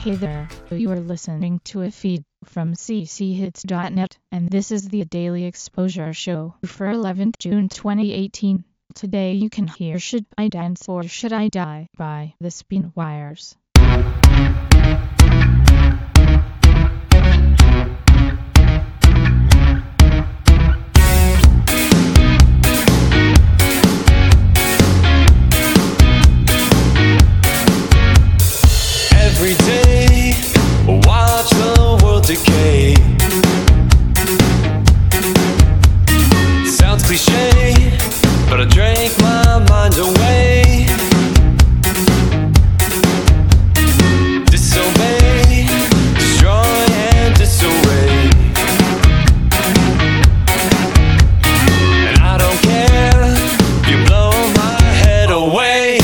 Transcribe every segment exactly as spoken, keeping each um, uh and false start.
Hey there, you are listening to a feed from c c hits dot net, and this is the Daily Exposure Show for eleventh of June twenty eighteen. Today you can hear Should I Dance or Should I Die by The Spinwires. Every day, watch the world decay. Sounds cliche, but I drank my mind away. Disobey, destroy and disarray. And I don't care, you blow my head away.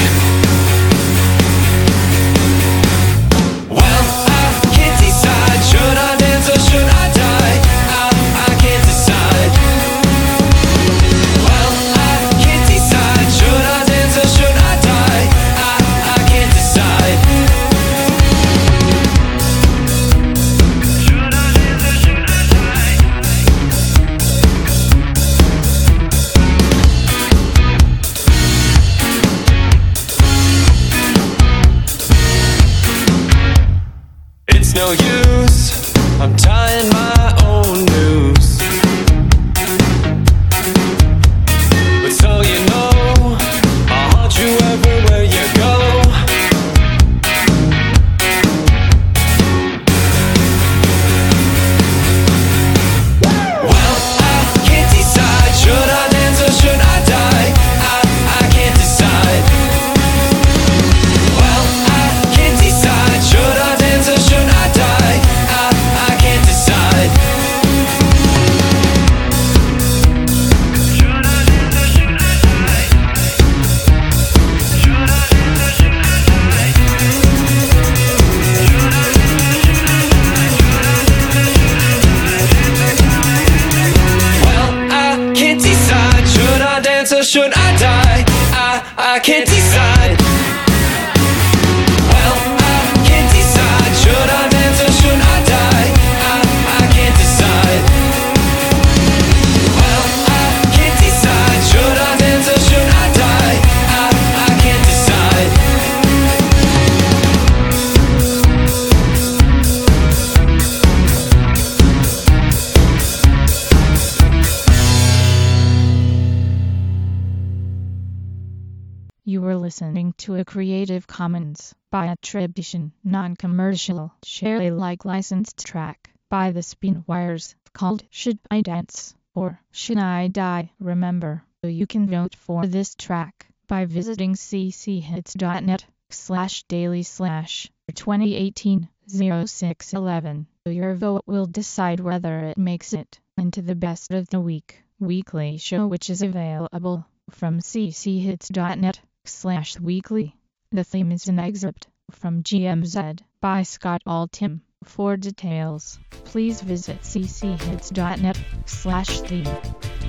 It's no use, I'm tying my own noose. But so you know, I'll haunt you everywhere you go. Well, I can't decide, should I dance or should I die? I, I can't decide. Well, I can't decide, should I dance or should I die? I, I can't decide. Should I dance or should I die? Should I dance or should I die? Should I dance or should I die? Well, I can't decide, should I dance or should I die? I, I can't decide. Well, I can't decide, should I dance or should I die? I, I can't decide. Well, I can't decide, should I dance or should I die? I, I can't decide. You were listening to a Creative Commons by attribution, non-commercial, share Alike licensed track by The Spinwires called Should I Dance or Should I Die? Remember, you can vote for this track by visiting c c hits dot net slash daily slash twenty eighteen oh six eleven. Your vote will decide whether it makes it into the Best of the Week weekly show, which is available from c c hits dot net slash weekly. The theme is an excerpt from G M Z by Scott Altham. For details, please visit c c hits dot net slash theme.